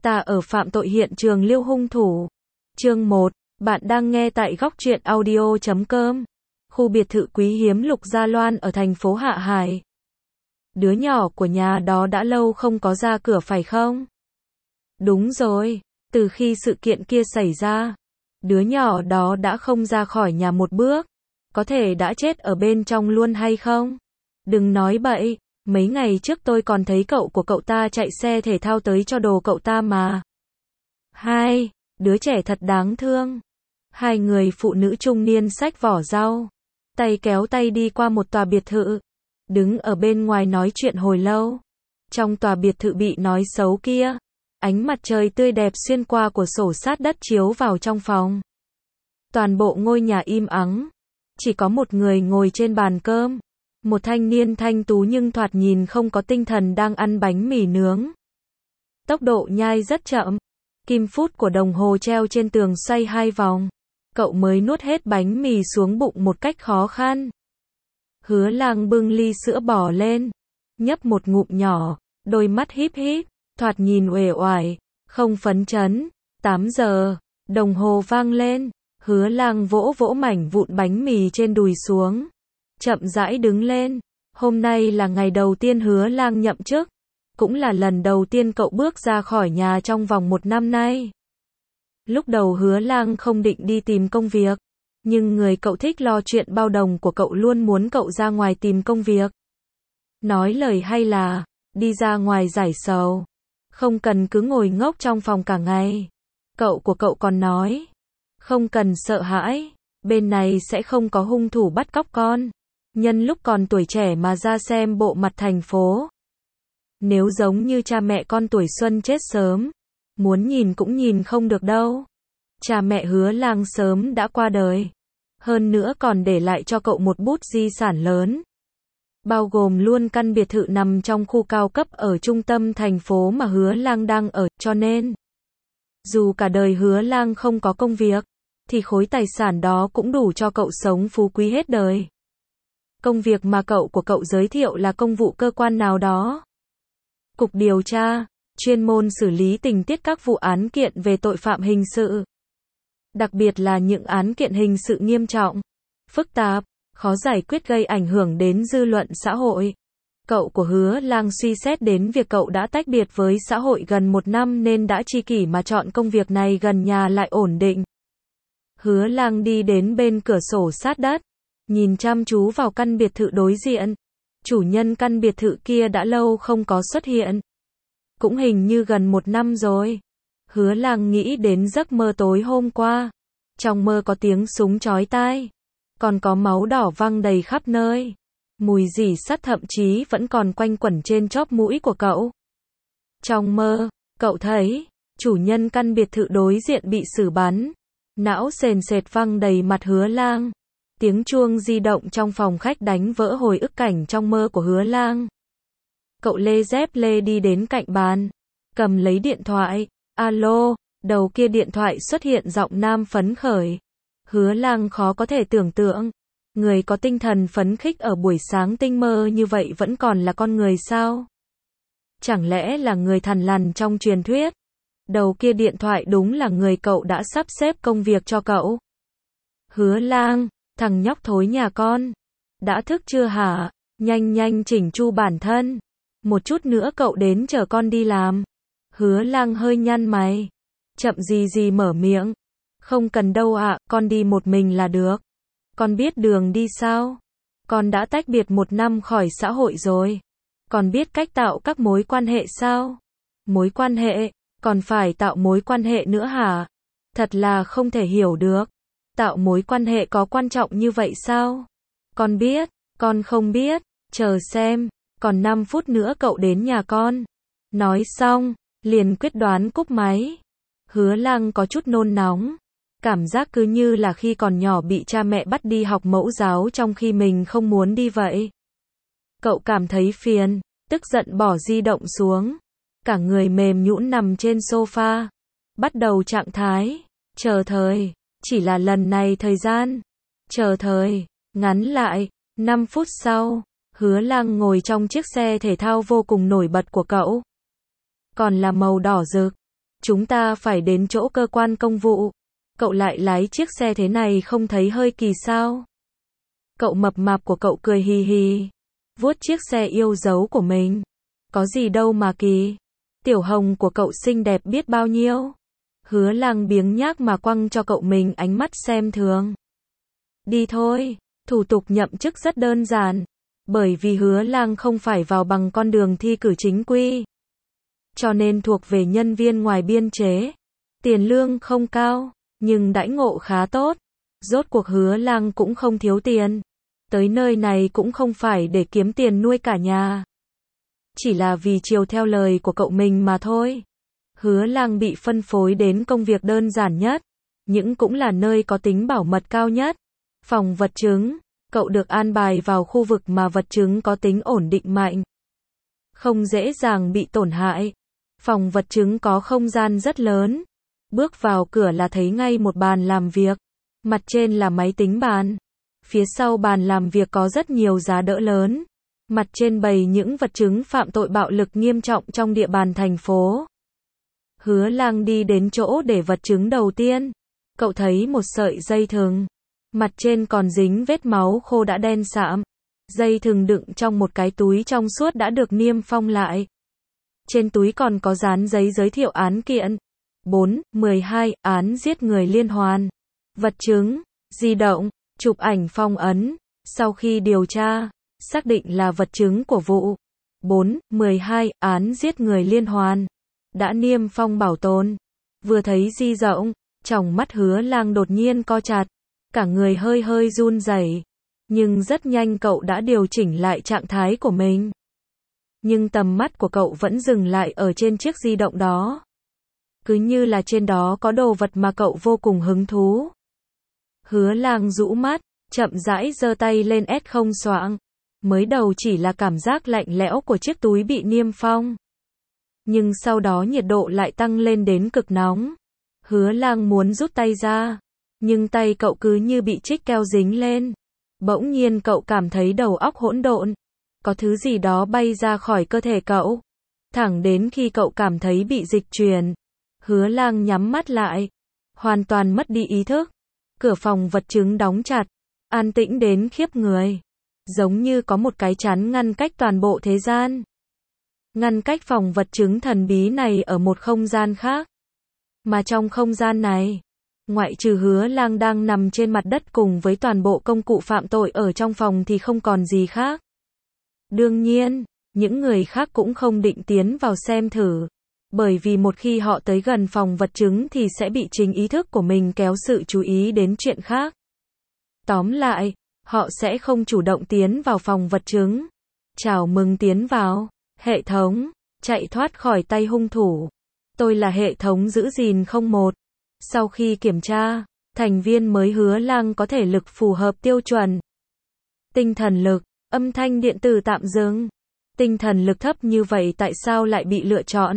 Ta ở phạm tội hiện trường lưu hung thủ. Chương 1, bạn đang nghe tại góc truyện audio.com. Khu biệt thự quý hiếm Lục Gia Loan ở thành phố Hạ Hải. Đứa nhỏ của nhà đó đã lâu không có ra cửa phải không? Đúng rồi, từ khi sự kiện kia xảy ra, đứa nhỏ đó đã không ra khỏi nhà một bước. Có thể đã chết ở bên trong luôn hay không? Đừng nói bậy, mấy ngày trước tôi còn thấy cậu của cậu ta chạy xe thể thao tới cho đồ cậu ta mà. Hai, đứa trẻ thật đáng thương. Hai người phụ nữ trung niên xách vỏ rau, tay kéo tay đi qua một tòa biệt thự, đứng ở bên ngoài nói chuyện hồi lâu. Trong tòa biệt thự bị nói xấu kia, ánh mặt trời tươi đẹp xuyên qua cửa sổ sát đất chiếu vào trong phòng. Toàn bộ ngôi nhà im ắng, chỉ có một người ngồi trên bàn cơm, một thanh niên thanh tú nhưng thoạt nhìn không có tinh thần đang ăn bánh mì nướng. Tốc độ nhai rất chậm, kim phút của đồng hồ treo trên tường xoay 2 vòng, cậu mới nuốt hết bánh mì xuống bụng một cách khó khăn. Hứa Lang bưng ly sữa bò lên, nhấp một ngụm nhỏ, đôi mắt híp híp, thoạt nhìn uể oải, không phấn chấn. 8 giờ, đồng hồ vang lên, Hứa Lang vỗ vỗ mảnh vụn bánh mì trên đùi xuống, chậm rãi đứng lên. Hôm nay là ngày đầu tiên Hứa Lang nhậm chức, cũng là lần đầu tiên cậu bước ra khỏi nhà trong vòng 1 năm nay. Lúc đầu Hứa Lang không định đi tìm công việc, nhưng người cậu thích lo chuyện bao đồng của cậu luôn muốn cậu ra ngoài tìm công việc. Nói lời hay là, đi ra ngoài giải sầu, không cần cứ ngồi ngốc trong phòng cả ngày. Cậu của cậu còn nói, không cần sợ hãi, bên này sẽ không có hung thủ bắt cóc con. Nhân lúc còn tuổi trẻ mà ra xem bộ mặt thành phố. Nếu giống như cha mẹ con tuổi xuân chết sớm, muốn nhìn cũng nhìn không được đâu. Cha mẹ Hứa Lang sớm đã qua đời, hơn nữa còn để lại cho cậu một bút di sản lớn, bao gồm luôn căn biệt thự nằm trong khu cao cấp ở trung tâm thành phố mà Hứa Lang đang ở, cho nên dù cả đời Hứa Lang không có công việc, thì khối tài sản đó cũng đủ cho cậu sống phú quý hết đời. Công việc mà cậu của cậu giới thiệu là công vụ cơ quan nào đó. Cục điều tra, chuyên môn xử lý tình tiết các vụ án kiện về tội phạm hình sự. Đặc biệt là những án kiện hình sự nghiêm trọng, phức tạp, khó giải quyết gây ảnh hưởng đến dư luận xã hội. Cậu của Hứa Lang suy xét đến việc cậu đã tách biệt với xã hội gần 1 năm nên đã chi kỷ mà chọn công việc này gần nhà lại ổn định. Hứa Lang đi đến bên cửa sổ sát đất, nhìn chăm chú vào căn biệt thự đối diện. Chủ nhân căn biệt thự kia đã lâu không có xuất hiện, cũng hình như gần 1 năm rồi. Hứa Lang nghĩ đến giấc mơ tối hôm qua. Trong mơ có tiếng súng chói tai, còn có máu đỏ văng đầy khắp nơi. Mùi rỉ sắt thậm chí vẫn còn quanh quẩn trên chóp mũi của cậu. Trong mơ, cậu thấy chủ nhân căn biệt thự đối diện bị xử bắn. Não sền sệt văng đầy mặt Hứa Lang. Tiếng chuông di động trong phòng khách đánh vỡ hồi ức cảnh trong mơ của Hứa Lang. Cậu lê dép lê đi đến cạnh bàn, cầm lấy điện thoại. Alo, đầu kia điện thoại xuất hiện giọng nam phấn khởi. Hứa Lang khó có thể tưởng tượng, người có tinh thần phấn khích ở buổi sáng tinh mơ như vậy vẫn còn là con người sao? Chẳng lẽ là người thằn lằn trong truyền thuyết? Đầu kia điện thoại đúng là người cậu đã sắp xếp công việc cho cậu. Hứa Lang, thằng nhóc thối nhà con, đã thức chưa hả? Nhanh nhanh chỉnh chu bản thân, một chút nữa cậu đến chở con đi làm. Hứa Lang hơi nhăn mày, chậm gì gì mở miệng. Không cần đâu ạ, con đi một mình là được. Con biết đường đi sao? Con đã tách biệt 1 năm khỏi xã hội rồi. Con biết cách tạo các mối quan hệ sao? Mối quan hệ? Còn phải tạo mối quan hệ nữa hả? Thật là không thể hiểu được. Tạo mối quan hệ có quan trọng như vậy sao? Con biết, con không biết, chờ xem, còn 5 phút nữa cậu đến nhà con. Nói xong, liền quyết đoán cúp máy. Hứa Lang có chút nôn nóng, cảm giác cứ như là khi còn nhỏ bị cha mẹ bắt đi học mẫu giáo trong khi mình không muốn đi vậy. Cậu cảm thấy phiền, tức giận bỏ di động xuống, cả người mềm nhũn nằm trên sofa, bắt đầu trạng thái chờ thời. Chỉ là lần này thời gian chờ thời ngắn lại. 5 phút sau, Hứa Lang ngồi trong chiếc xe thể thao vô cùng nổi bật của cậu, còn là màu đỏ rực. Chúng ta phải đến chỗ cơ quan công vụ. Cậu lại lái chiếc xe thế này không thấy hơi kỳ sao? Cậu mập mạp của cậu cười hì hì, vuốt chiếc xe yêu dấu của mình. Có gì đâu mà kỳ. Tiểu Hồng của cậu xinh đẹp biết bao nhiêu. Hứa Lang biếng nhác mà quăng cho cậu mình ánh mắt xem thường. Đi thôi, thủ tục nhậm chức rất đơn giản. Bởi vì Hứa Lang không phải vào bằng con đường thi cử chính quy, cho nên thuộc về nhân viên ngoài biên chế. Tiền lương không cao, nhưng đãi ngộ khá tốt. Rốt cuộc Hứa Lang cũng không thiếu tiền. Tới nơi này cũng không phải để kiếm tiền nuôi cả nhà. Chỉ là vì chiều theo lời của cậu mình mà thôi. Hứa Lang bị phân phối đến công việc đơn giản nhất, nhưng cũng là nơi có tính bảo mật cao nhất. Phòng vật chứng. Cậu được an bài vào khu vực mà vật chứng có tính ổn định mạnh, không dễ dàng bị tổn hại. Phòng vật chứng có không gian rất lớn. Bước vào cửa là thấy ngay một bàn làm việc. Mặt trên là máy tính bàn. Phía sau bàn làm việc có rất nhiều giá đỡ lớn. Mặt trên bày những vật chứng phạm tội bạo lực nghiêm trọng trong địa bàn thành phố. Hứa Lang đi đến chỗ để vật chứng đầu tiên. Cậu thấy một sợi dây thừng. Mặt trên còn dính vết máu khô đã đen sạm. Dây thừng đựng trong một cái túi trong suốt đã được niêm phong lại. Trên túi còn có dán giấy giới thiệu án kiện. 4/12 án giết người liên hoàn. Vật chứng, di động, chụp ảnh phong ấn. Sau khi điều tra, xác định là vật chứng của vụ 4/12 án giết người liên hoàn. Đã niêm phong bảo tồn. Vừa thấy di động, tròng mắt Hứa Lang đột nhiên co chặt. Cả người hơi hơi run rẩy. Nhưng rất nhanh cậu đã điều chỉnh lại trạng thái của mình. Nhưng tầm mắt của cậu vẫn dừng lại ở trên chiếc di động đó. Cứ như là trên đó có đồ vật mà cậu vô cùng hứng thú. Hứa Lang rũ mắt, chậm rãi giơ tay lên S0 xoạng. Mới đầu chỉ là cảm giác lạnh lẽo của chiếc túi bị niêm phong. Nhưng sau đó nhiệt độ lại tăng lên đến cực nóng. Hứa Lang muốn rút tay ra. Nhưng tay cậu cứ như bị chích keo dính lên. Bỗng nhiên cậu cảm thấy đầu óc hỗn độn. Có thứ gì đó bay ra khỏi cơ thể cậu. Thẳng đến khi cậu cảm thấy bị dịch chuyển. Hứa Lang nhắm mắt lại. Hoàn toàn mất đi ý thức. Cửa phòng vật chứng đóng chặt. An tĩnh đến khiếp người. Giống như có một cái chắn ngăn cách toàn bộ thế gian. Ngăn cách phòng vật chứng thần bí này ở một không gian khác. Mà trong không gian này, ngoại trừ Hứa Lang đang nằm trên mặt đất cùng với toàn bộ công cụ phạm tội ở trong phòng thì không còn gì khác. Đương nhiên, những người khác cũng không định tiến vào xem thử. Bởi vì một khi họ tới gần phòng vật chứng thì sẽ bị chính ý thức của mình kéo sự chú ý đến chuyện khác. Tóm lại, họ sẽ không chủ động tiến vào phòng vật chứng. Chào mừng tiến vào. Hệ thống. Chạy thoát khỏi tay hung thủ. Tôi là hệ thống giữ gìn 01. Sau khi kiểm tra, thành viên mới Hứa Lang có thể lực phù hợp tiêu chuẩn. Tinh thần lực, âm thanh điện tử tạm dừng. Tinh thần lực thấp như vậy tại sao lại bị lựa chọn?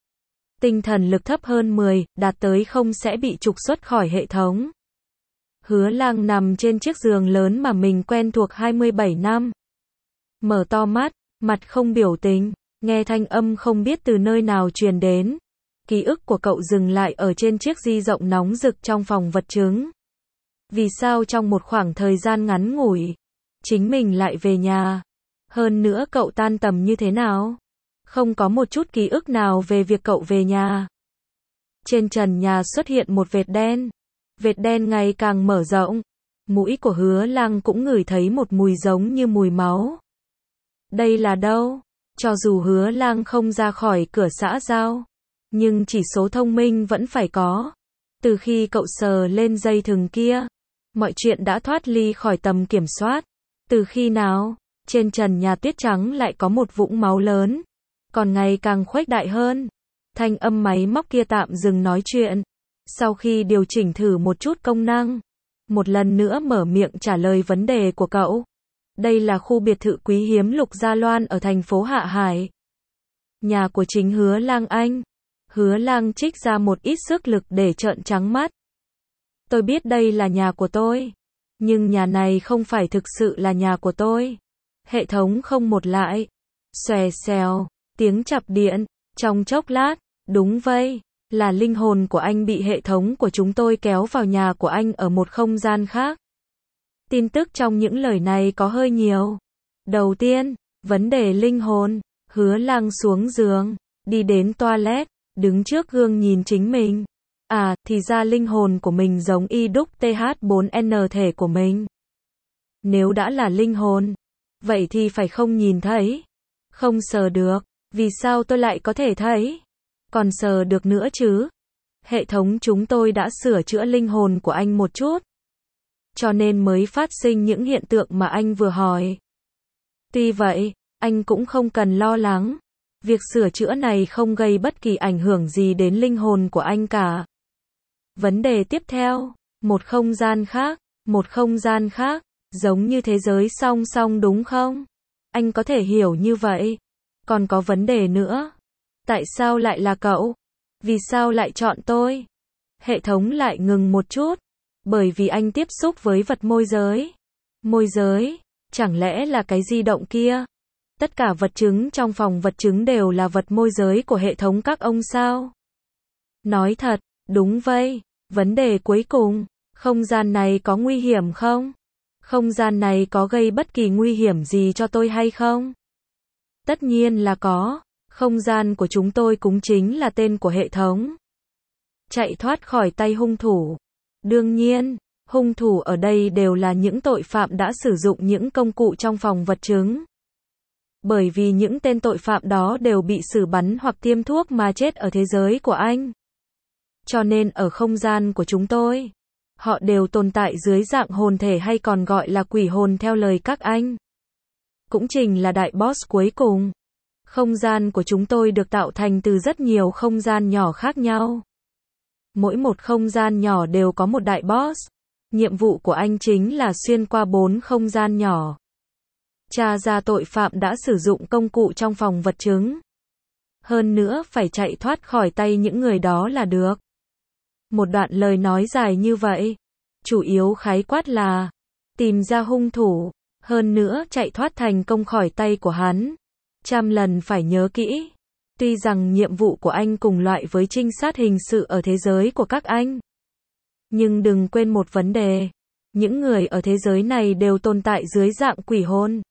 Tinh thần lực thấp hơn 10, đạt tới 0 sẽ bị trục xuất khỏi hệ thống. Hứa Lang nằm trên chiếc giường lớn mà mình quen thuộc 27 năm. Mở to mắt, mặt không biểu tình, nghe thanh âm không biết từ nơi nào truyền đến. Ký ức của cậu dừng lại ở trên chiếc di động nóng rực trong phòng vật chứng. Vì sao trong một khoảng thời gian ngắn ngủi, chính mình lại về nhà? Hơn nữa cậu tan tầm như thế nào? Không có một chút ký ức nào về việc cậu về nhà. Trên trần nhà xuất hiện một vệt đen. Vệt đen ngày càng mở rộng. Mũi của Hứa Lang cũng ngửi thấy một mùi giống như mùi máu. Đây là đâu? Cho dù Hứa Lang không ra khỏi cửa xã giao, nhưng chỉ số thông minh vẫn phải có. Từ khi cậu sờ lên dây thừng kia, mọi chuyện đã thoát ly khỏi tầm kiểm soát. Từ khi nào, trên trần nhà tuyết trắng lại có một vũng máu lớn, còn ngày càng khuếch đại hơn. Thanh âm máy móc kia tạm dừng nói chuyện. Sau khi điều chỉnh thử một chút công năng, một lần nữa mở miệng trả lời vấn đề của cậu. Đây là khu biệt thự quý hiếm Lục Gia Loan ở thành phố Hạ Hải. Nhà của chính Hứa Lang anh. Hứa Lang trích ra một ít sức lực để trợn trắng mắt. Tôi biết đây là nhà của tôi, nhưng nhà này không phải thực sự là nhà của tôi. Hệ thống không một lại. Xòe xèo, tiếng chập điện, trong chốc lát, đúng vậy, Là linh hồn của anh bị hệ thống của chúng tôi kéo vào nhà của anh ở một không gian khác. Tin tức trong những lời này có hơi nhiều. Đầu tiên, vấn đề linh hồn. Hứa Lang xuống giường, đi đến toilet, đứng trước gương nhìn chính mình. À, thì ra linh hồn của mình giống y đúc TH4N thể của mình. Nếu đã là linh hồn, vậy thì phải không nhìn thấy, không sờ được. Vì sao tôi lại có thể thấy? Còn sờ được nữa chứ? Hệ thống chúng tôi đã sửa chữa linh hồn của anh một chút, cho nên mới phát sinh những hiện tượng mà anh vừa hỏi. Tuy vậy, anh cũng không cần lo lắng. Việc sửa chữa này không gây bất kỳ ảnh hưởng gì đến linh hồn của anh cả. Vấn đề tiếp theo, một không gian khác, giống như thế giới song song đúng không? Anh có thể hiểu như vậy. Còn có vấn đề nữa. Tại sao lại là cậu? Vì sao lại chọn tôi? Hệ thống lại ngừng một chút. Bởi vì anh tiếp xúc với vật môi giới. Môi giới? Chẳng lẽ là cái di động kia? Tất cả vật chứng trong phòng vật chứng đều là vật môi giới của hệ thống các ông sao? Nói thật, đúng vậy. Vấn đề cuối cùng, không gian này có nguy hiểm không? Không gian này có gây bất kỳ nguy hiểm gì cho tôi hay không? Tất nhiên là có. Không gian của chúng tôi cũng chính là tên của hệ thống. Chạy thoát khỏi tay hung thủ. Đương nhiên, hung thủ ở đây đều là những tội phạm đã sử dụng những công cụ trong phòng vật chứng. Bởi vì những tên tội phạm đó đều bị xử bắn hoặc tiêm thuốc mà chết ở thế giới của anh. Cho nên ở không gian của chúng tôi, họ đều tồn tại dưới dạng hồn thể hay còn gọi là quỷ hồn theo lời các anh. Cũng chính là đại boss cuối cùng. Không gian của chúng tôi được tạo thành từ rất nhiều không gian nhỏ khác nhau. Mỗi một không gian nhỏ đều có một đại boss. Nhiệm vụ của anh chính là xuyên qua 4 không gian nhỏ. Tra ra tội phạm đã sử dụng công cụ trong phòng vật chứng. Hơn nữa phải chạy thoát khỏi tay những người đó là được. Một đoạn lời nói dài như vậy. Chủ yếu khái quát là tìm ra hung thủ. Hơn nữa chạy thoát thành công khỏi tay của hắn. 100 lần phải nhớ kỹ. Tuy rằng nhiệm vụ của anh cùng loại với trinh sát hình sự ở thế giới của các anh. Nhưng đừng quên một vấn đề. Những người ở thế giới này đều tồn tại dưới dạng quỷ hồn.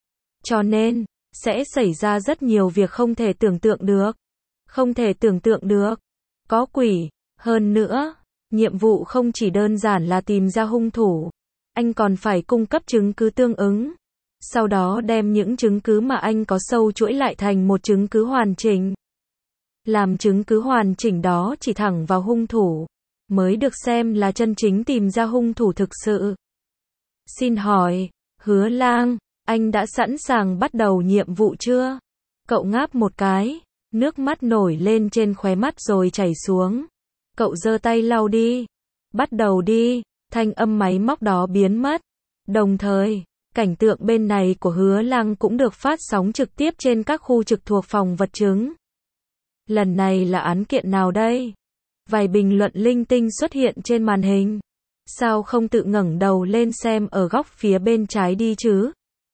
Cho nên, sẽ xảy ra rất nhiều việc không thể tưởng tượng được. Không thể tưởng tượng được. Có quỷ. Hơn nữa, nhiệm vụ không chỉ đơn giản là tìm ra hung thủ. Anh còn phải cung cấp chứng cứ tương ứng. Sau đó đem những chứng cứ mà anh có sâu chuỗi lại thành một chứng cứ hoàn chỉnh. Làm chứng cứ hoàn chỉnh đó chỉ thẳng vào hung thủ, mới được xem là chân chính tìm ra hung thủ thực sự. Xin hỏi, Hứa Lang, anh đã sẵn sàng bắt đầu nhiệm vụ chưa? Cậu ngáp một cái, nước mắt nổi lên trên khóe mắt rồi chảy xuống. Cậu giơ tay lau đi. Bắt đầu đi. Thanh âm máy móc đó biến mất. Đồng thời, cảnh tượng bên này của Hứa Lang cũng được phát sóng trực tiếp trên các khu trực thuộc phòng vật chứng. Lần này là án kiện nào đây? Vài bình luận linh tinh xuất hiện trên màn hình. Sao không tự ngẩng đầu lên xem ở góc phía bên trái đi chứ?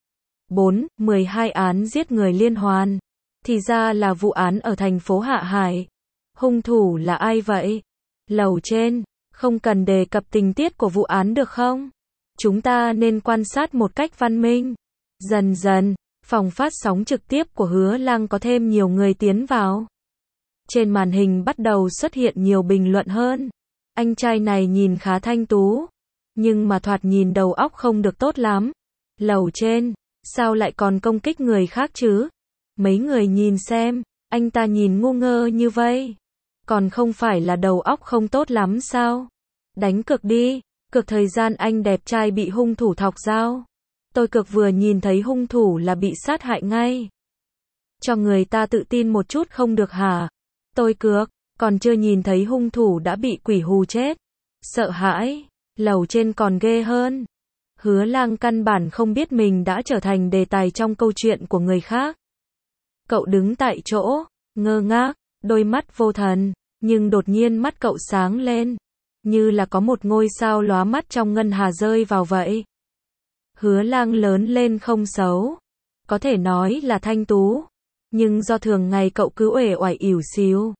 12 án giết người liên hoàn. Thì ra là vụ án ở thành phố Hạ Hải. Hung thủ là ai vậy? Lầu trên, không cần đề cập tình tiết của vụ án được không? Chúng ta nên quan sát một cách văn minh. Dần dần, phòng phát sóng trực tiếp của Hứa Lang có thêm nhiều người tiến vào. Trên màn hình bắt đầu xuất hiện nhiều bình luận hơn. Anh trai này nhìn khá thanh tú, nhưng mà thoạt nhìn đầu óc không được tốt lắm. Lầu trên, sao lại còn công kích người khác chứ? Mấy người nhìn xem, anh ta nhìn ngu ngơ như vậy. Còn không phải là đầu óc không tốt lắm sao? Đánh cược đi, cược thời gian anh đẹp trai bị hung thủ thọc dao. Tôi cược vừa nhìn thấy hung thủ là bị sát hại ngay. Cho người ta tự tin một chút không được hả? Tôi cược, còn chưa nhìn thấy hung thủ đã bị quỷ hù chết. Sợ hãi, lầu trên còn ghê hơn. Hứa Lang căn bản không biết mình đã trở thành đề tài trong câu chuyện của người khác. Cậu đứng tại chỗ, ngơ ngác, đôi mắt vô thần, nhưng đột nhiên mắt cậu sáng lên, như là có một ngôi sao lóa mắt trong ngân hà rơi vào vậy. Hứa Lang lớn lên không xấu, có thể nói là thanh tú, nhưng do thường ngày cậu cứ uể oải ỉu xìu,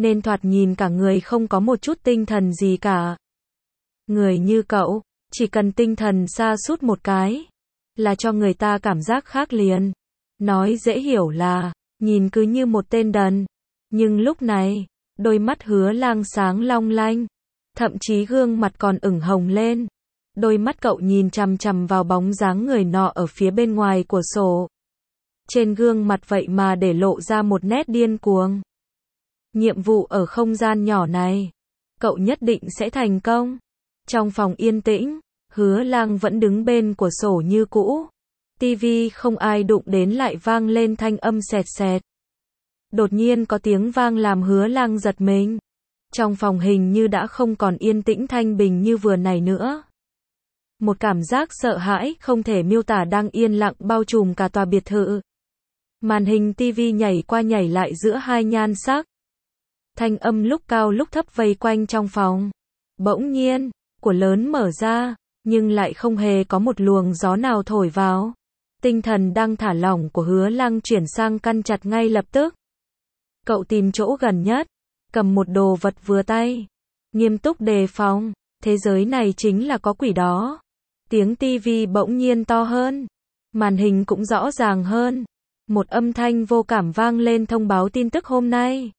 nên thoạt nhìn cả người không có một chút tinh thần gì cả. Người như cậu, chỉ cần tinh thần sa sút một cái, là cho người ta cảm giác khác liền. Nói dễ hiểu là, nhìn cứ như một tên đần. Nhưng lúc này, đôi mắt Hứa Lang sáng long lanh, thậm chí gương mặt còn ửng hồng lên. Đôi mắt cậu nhìn chằm chằm vào bóng dáng người nọ ở phía bên ngoài của sổ. Trên gương mặt vậy mà để lộ ra một nét điên cuồng. Nhiệm vụ ở không gian nhỏ này, cậu nhất định sẽ thành công. Trong phòng yên tĩnh, Hứa Lang vẫn đứng bên của sổ như cũ. Tivi không ai đụng đến lại vang lên thanh âm sẹt sẹt. Đột nhiên có tiếng vang làm Hứa Lang giật mình. Trong phòng hình như đã không còn yên tĩnh thanh bình như vừa nãy nữa. Một cảm giác sợ hãi không thể miêu tả đang yên lặng bao trùm cả tòa biệt thự. Màn hình tivi nhảy qua nhảy lại giữa hai nhan sắc. Thanh âm lúc cao lúc thấp vây quanh trong phòng. Bỗng nhiên, của lớn mở ra, nhưng lại không hề có một luồng gió nào thổi vào. Tinh thần đang thả lỏng của Hứa Lang chuyển sang căng chặt ngay lập tức. Cậu tìm chỗ gần nhất, cầm một đồ vật vừa tay, nghiêm túc đề phòng, thế giới này chính là có quỷ đó. Tiếng tivi bỗng nhiên to hơn, màn hình cũng rõ ràng hơn. Một âm thanh vô cảm vang lên thông báo tin tức hôm nay.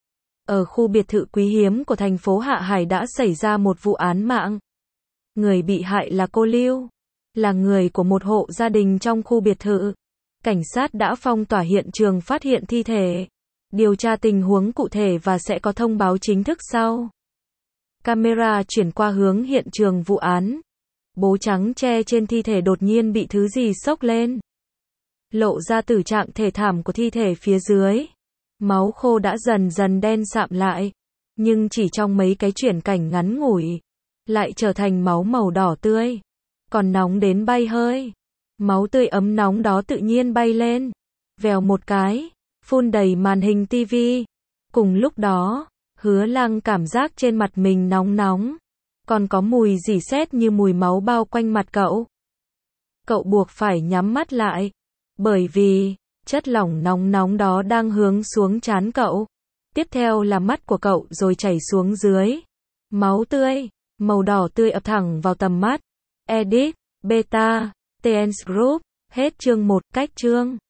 Ở khu biệt thự quý hiếm của thành phố Hạ Hải đã xảy ra một vụ án mạng. Người bị hại là cô Lưu, là người của một hộ gia đình trong khu biệt thự. Cảnh sát đã phong tỏa hiện trường phát hiện thi thể, điều tra tình huống cụ thể và sẽ có thông báo chính thức sau. Camera chuyển qua hướng hiện trường vụ án. Bố trắng che trên thi thể đột nhiên bị thứ gì xốc lên. Lộ ra tử trạng thể thảm của thi thể phía dưới. Máu khô đã dần dần đen sạm lại. Nhưng chỉ trong mấy cái chuyển cảnh ngắn ngủi, lại trở thành máu màu đỏ tươi. Còn nóng đến bay hơi. Máu tươi ấm nóng đó tự nhiên bay lên. Vèo một cái, phun đầy màn hình tivi. Cùng lúc đó, Hứa Lang cảm giác trên mặt mình nóng nóng. Còn có mùi rỉ sét như mùi máu bao quanh mặt cậu. Cậu buộc phải nhắm mắt lại. Bởi vì, chất lỏng nóng nóng đó đang hướng xuống trán cậu. Tiếp theo là mắt của cậu rồi chảy xuống dưới. Máu tươi, màu đỏ tươi ập thẳng vào tầm mắt. Edit, Beta, TNS Group, hết chương 1, cách chương.